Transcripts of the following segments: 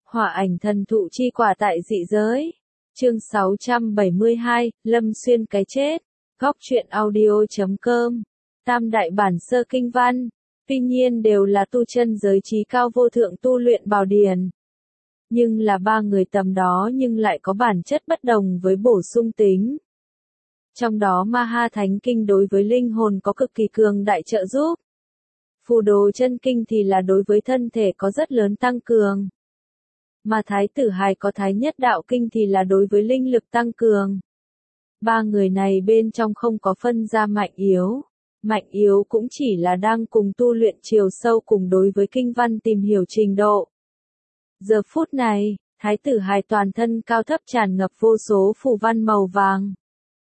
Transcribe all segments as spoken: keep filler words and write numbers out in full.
Hỏa ảnh thần thụ chi quả tại dị giới. Chương sáu trăm bảy mươi hai, Lâm Xuyên cái chết. Góc truyện audio chấm com. Tam đại bản sơ kinh văn. Tuy nhiên đều là tu chân giới trí cao vô thượng tu luyện bảo điển. Nhưng là ba người tầm đó nhưng lại có bản chất bất đồng với bổ sung tính. Trong đó Ma Ha Thánh Kinh đối với linh hồn có cực kỳ cường đại trợ giúp. Phù Đồ Chân Kinh thì là đối với thân thể có rất lớn tăng cường. Mà Thái Tử Hài có Thái Nhất Đạo Kinh thì là đối với linh lực tăng cường. Ba người này bên trong không có phân ra mạnh yếu. Mạnh yếu cũng chỉ là đang cùng tu luyện chiều sâu cùng đối với kinh văn tìm hiểu trình độ. Giờ phút này, Thái Tử Hài toàn thân cao thấp tràn ngập vô số phù văn màu vàng.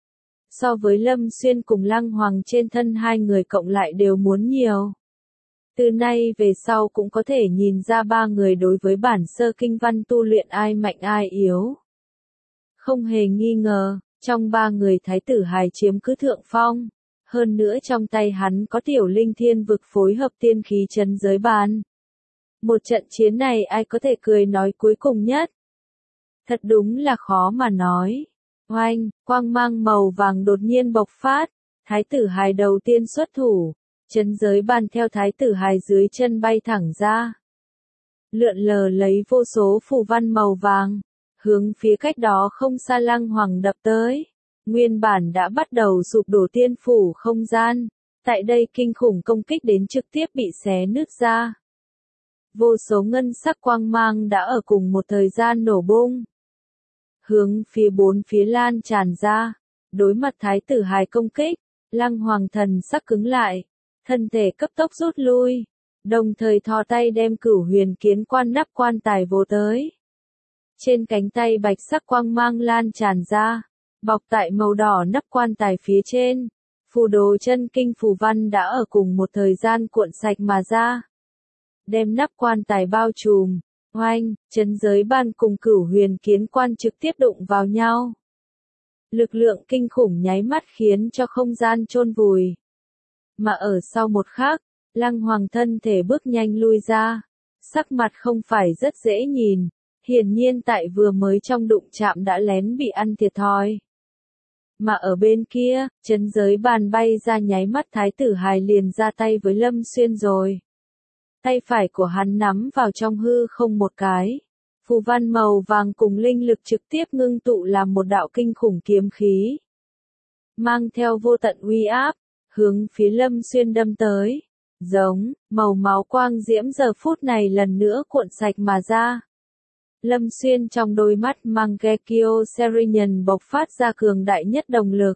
So với Lâm Xuyên cùng Lăng Hoàng trên thân hai người cộng lại đều muốn nhiều. Từ nay về sau cũng có thể nhìn ra ba người đối với bản sơ kinh văn tu luyện ai mạnh ai yếu. Không hề nghi ngờ, trong ba người Thái Tử Hài chiếm cứ thượng phong. Hơn nữa trong tay hắn có tiểu linh thiên vực phối hợp tiên khí trấn giới bàn. Một trận chiến này ai có thể cười nói cuối cùng nhất? Thật đúng là khó mà nói. Oanh, quang mang màu vàng đột nhiên bộc phát. Thái Tử Hài đầu tiên xuất thủ. Trấn giới bàn theo Thái Tử Hài dưới chân bay thẳng ra. Lượn lờ lấy vô số phù văn màu vàng. Hướng phía cách đó không xa Lăng Hoàng đập tới. Nguyên bản đã bắt đầu sụp đổ tiên phủ không gian. Tại đây kinh khủng công kích đến trực tiếp bị xé nứt ra. Vô số ngân sắc quang mang đã ở cùng một thời gian nổ bung. Hướng phía bốn phía lan tràn ra. Đối mặt Thái Tử Hài công kích. Lăng Hoàng thần sắc cứng lại. Thân thể cấp tốc rút lui. Đồng thời thò tay đem Cửu Huyền Kiến Quan nắp quan tài vô tới. Trên cánh tay bạch sắc quang mang lan tràn ra. Bọc tại màu đỏ nắp quan tài phía trên. Phù Đồ Chân Kinh phù văn đã ở cùng một thời gian cuộn sạch mà ra. Đem nắp quan tài bao trùm. Oanh, trấn giới bàn cùng Cửu Huyền Kiến Quan trực tiếp đụng vào nhau. Lực lượng kinh khủng nháy mắt khiến cho không gian chôn vùi. Mà ở sau một khắc, Lăng Hoàng thân thể bước nhanh lui ra. Sắc mặt không phải rất dễ nhìn. Hiển nhiên tại vừa mới trong đụng chạm đã lén bị ăn thiệt thòi. Mà ở bên kia, trấn giới bàn bay ra nháy mắt Thái Tử Hài liền ra tay với Lâm Xuyên rồi. Tay phải của hắn nắm vào trong hư không một cái. Phù văn màu vàng cùng linh lực trực tiếp ngưng tụ làm một đạo kinh khủng kiếm khí. Mang theo vô tận uy áp, hướng phía Lâm Xuyên đâm tới. Giống, màu máu quang diễm giờ phút này lần nữa cuộn sạch mà ra. Lâm Xuyên trong đôi mắt Mangekyo Serenian bộc phát ra cường đại nhất động lực.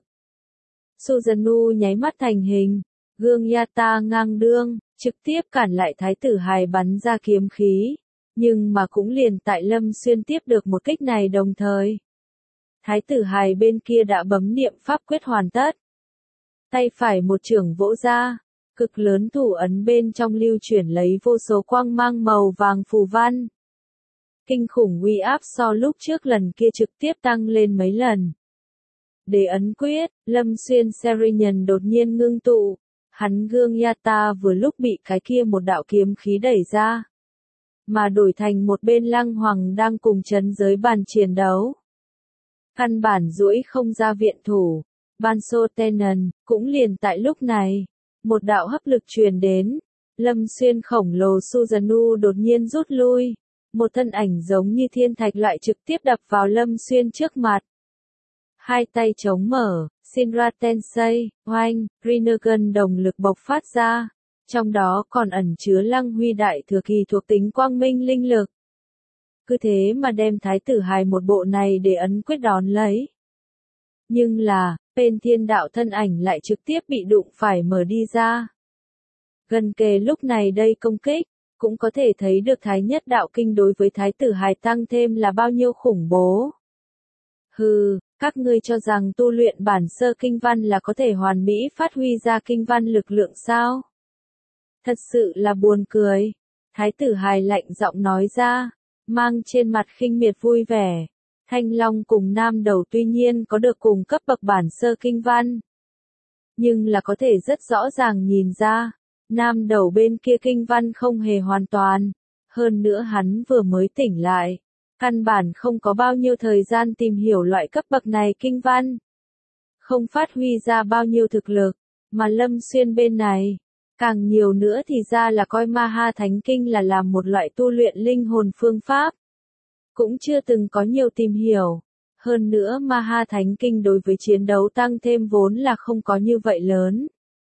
Suzanu nháy mắt thành hình, gương Yata ngang đương, trực tiếp cản lại Thái Tử Hài bắn ra kiếm khí. Nhưng mà cũng liền tại Lâm Xuyên tiếp được một kích này đồng thời. Thái Tử Hài bên kia đã bấm niệm pháp quyết hoàn tất. Tay phải một chưởng vỗ ra, cực lớn thủ ấn bên trong lưu chuyển lấy vô số quang mang màu vàng phù văn. Kinh khủng uy áp so lúc trước lần kia trực tiếp tăng lên mấy lần. Để ấn quyết, Lâm Xuyên Serenian đột nhiên ngưng tụ. Hắn gương Yata vừa lúc bị cái kia một đạo kiếm khí đẩy ra. Mà đổi thành một bên Lăng Hoàng đang cùng trấn giới bàn chiến đấu. Căn bản duỗi không ra viện thủ. Banso Tenon, cũng liền tại lúc này. Một đạo hấp lực truyền đến. Lâm Xuyên khổng lồ Suzanu đột nhiên rút lui. Một thân ảnh giống như thiên thạch lại trực tiếp đập vào Lâm Xuyên trước mặt. Hai tay chống mở, Shinra Tensei, oanh, Rinnegan đồng lực bộc phát ra. Trong đó còn ẩn chứa Lăng Huy đại thừa kỳ thuộc tính quang minh linh lực. Cứ thế mà đem Thái Tử Hài một bộ này để ấn quyết đón lấy. Nhưng là, bên thiên đạo thân ảnh lại trực tiếp bị đụng phải mở đi ra. Gần kề lúc này đây công kích. Cũng có thể thấy được Thái Nhất Đạo Kinh đối với Thái Tử Hài tăng thêm là bao nhiêu khủng bố. Hừ, các ngươi cho rằng tu luyện bản sơ kinh văn là có thể hoàn mỹ phát huy ra kinh văn lực lượng sao? Thật sự là buồn cười. Thái Tử Hài lạnh giọng nói ra, mang trên mặt khinh miệt vui vẻ. Thanh Long cùng Nam Đầu tuy nhiên có được cùng cấp bậc bản sơ kinh văn. Nhưng là có thể rất rõ ràng nhìn ra. Nam Đầu bên kia kinh văn không hề hoàn toàn. Hơn nữa hắn vừa mới tỉnh lại, căn bản không có bao nhiêu thời gian tìm hiểu loại cấp bậc này kinh văn. Không phát huy ra bao nhiêu thực lực, mà Lâm Xuyên bên này, càng nhiều nữa thì ra là coi Ma Ha Thánh Kinh là làm một loại tu luyện linh hồn phương pháp. Cũng chưa từng có nhiều tìm hiểu. Hơn nữa Ma Ha Thánh Kinh đối với chiến đấu tăng thêm vốn là không có như vậy lớn.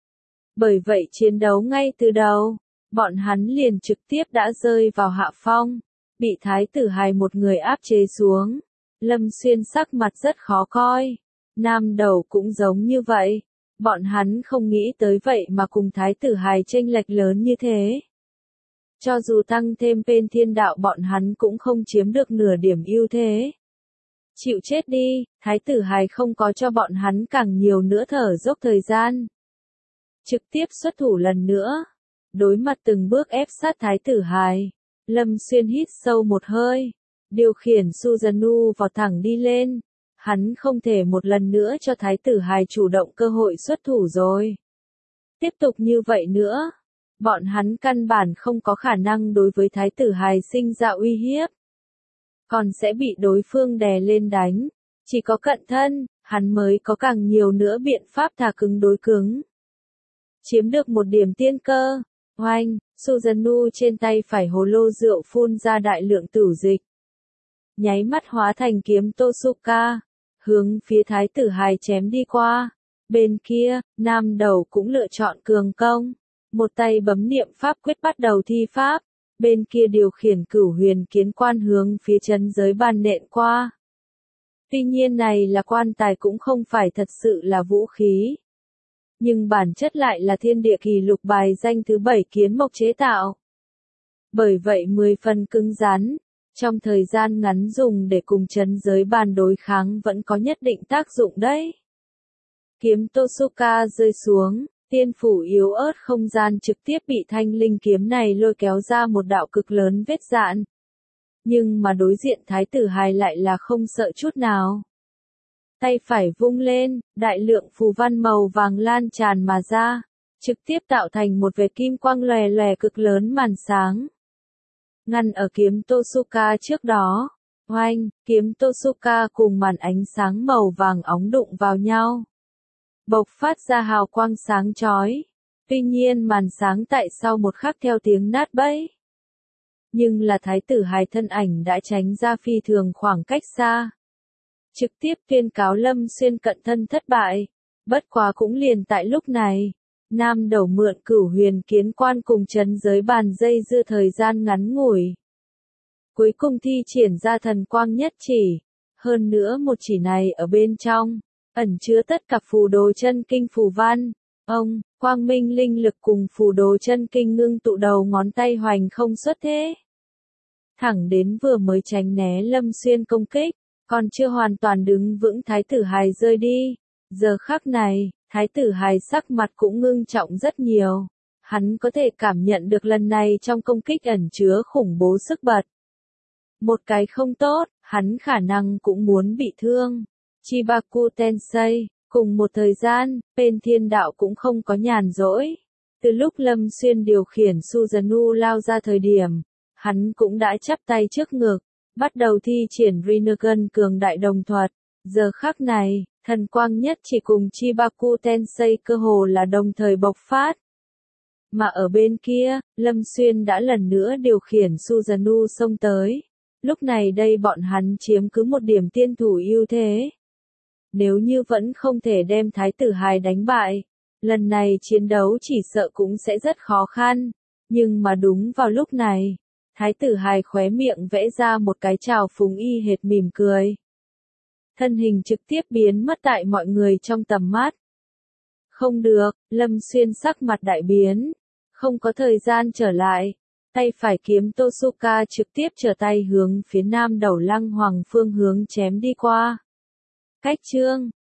Bởi vậy chiến đấu ngay từ đầu, bọn hắn liền trực tiếp đã rơi vào hạ phong, bị Thái tử Hài một người áp chế xuống. Lâm Xuyên sắc mặt rất khó coi. Nam Đầu cũng giống như vậy. Bọn hắn không nghĩ tới vậy mà cùng Thái tử Hài chênh lệch lớn như thế. Cho dù tăng thêm bên thiên đạo bọn hắn cũng không chiếm được nửa điểm ưu thế. Chịu chết đi, Thái tử Hài không có cho bọn hắn càng nhiều nữa thở dốc thời gian. Trực tiếp xuất thủ lần nữa. Đối mặt từng bước ép sát Thái tử Hài, Lâm Xuyên hít sâu một hơi, điều khiển Susanoo vào thẳng đi lên. Hắn không thể một lần nữa cho Thái tử Hài chủ động cơ hội xuất thủ rồi. Tiếp tục như vậy nữa, bọn hắn căn bản không có khả năng đối với Thái tử Hài sinh ra uy hiếp. Còn sẽ bị đối phương đè lên đánh. Chỉ có cận thân, hắn mới có càng nhiều nữa biện pháp thà cứng đối cứng. Chiếm được một điểm tiên cơ. Oanh, Susanoo trên tay phải hồ lô rượu phun ra đại lượng tử dịch. Nháy mắt hóa thành kiếm Tosuka, hướng phía Thái tử Hài chém đi qua. Bên kia, Nam Đầu cũng lựa chọn cường công. Một tay bấm niệm pháp quyết bắt đầu thi pháp. Bên kia điều khiển Cửu Huyền Kiến Quan hướng phía chân giới bàn nện qua. Tuy nhiên này là quan tài cũng không phải thật sự là vũ khí. Nhưng bản chất lại là thiên địa kỷ lục bài danh thứ bảy kiến mộc chế tạo. Bởi vậy mười phần cứng rắn, trong thời gian ngắn dùng để cùng chấn giới bàn đối kháng vẫn có nhất định tác dụng đấy. Kiếm Tosuka rơi xuống, tiên phủ yếu ớt không gian trực tiếp bị thanh linh kiếm này lôi kéo ra một đạo cực lớn vết dạn. Nhưng mà đối diện Thái tử Hài lại là không sợ chút nào. Tay phải vung lên, đại lượng phù văn màu vàng lan tràn mà ra, trực tiếp tạo thành một vệt kim quang lòe lòe cực lớn màn sáng. Ngăn ở kiếm Tosuka trước đó, oanh, kiếm Tosuka cùng màn ánh sáng màu vàng óng đụng vào nhau. Bộc phát ra hào quang sáng chói. Tuy nhiên màn sáng tại sau một khắc theo tiếng nát bấy. Nhưng là Thái tử Hài thân ảnh đã tránh ra phi thường khoảng cách xa. Trực tiếp tuyên cáo Lâm Xuyên cận thân thất bại. Bất quá cũng liền tại lúc này, Nam Đầu mượn Cửu Huyền Kiến Quan cùng chấn giới bàn dây dưa thời gian ngắn ngủi. Cuối cùng thi triển ra thần quang nhất chỉ. Hơn nữa một chỉ này ở bên trong, ẩn chứa tất cả phù đồ chân kinh phù văn. Ông, quang minh linh lực cùng phù đồ chân kinh ngưng tụ đầu ngón tay hoành không xuất thế. Thẳng đến vừa mới tránh né Lâm Xuyên công kích, còn chưa hoàn toàn đứng vững Thái tử Hài rơi đi. Giờ khắc này, Thái tử Hài sắc mặt cũng ngưng trọng rất nhiều. Hắn có thể cảm nhận được lần này trong công kích ẩn chứa khủng bố sức bật. Một cái không tốt, hắn khả năng cũng muốn bị thương. Chibaku Tensei, cùng một thời gian, bên thiên đạo cũng không có nhàn rỗi. Từ lúc Lâm Xuyên điều khiển Susanoo lao ra thời điểm, hắn cũng đã chắp tay trước ngực, bắt đầu thi triển Rinnegan cường đại đồng thuật. Giờ khắc này, thần quang nhất chỉ cùng Chibaku Tensei cơ hồ là đồng thời bộc phát. Mà ở bên kia, Lâm Xuyên đã lần nữa điều khiển Susanoo xông tới. Lúc này đây bọn hắn chiếm cứ một điểm tiên thủ ưu thế. Nếu như vẫn không thể đem Thái tử Hài đánh bại, lần này chiến đấu chỉ sợ cũng sẽ rất khó khăn. Nhưng mà đúng vào lúc này, Thái tử Hài khóe miệng vẽ ra một cái trào phúng y hệt mỉm cười. Thân hình trực tiếp biến mất tại mọi người trong tầm mắt. Không được, Lâm Xuyên sắc mặt đại biến. Không có thời gian trở lại. Tay phải kiếm Tosuka trực tiếp trở tay hướng phía Nam Đầu Lăng Hoàng phương hướng chém đi qua. Cách chương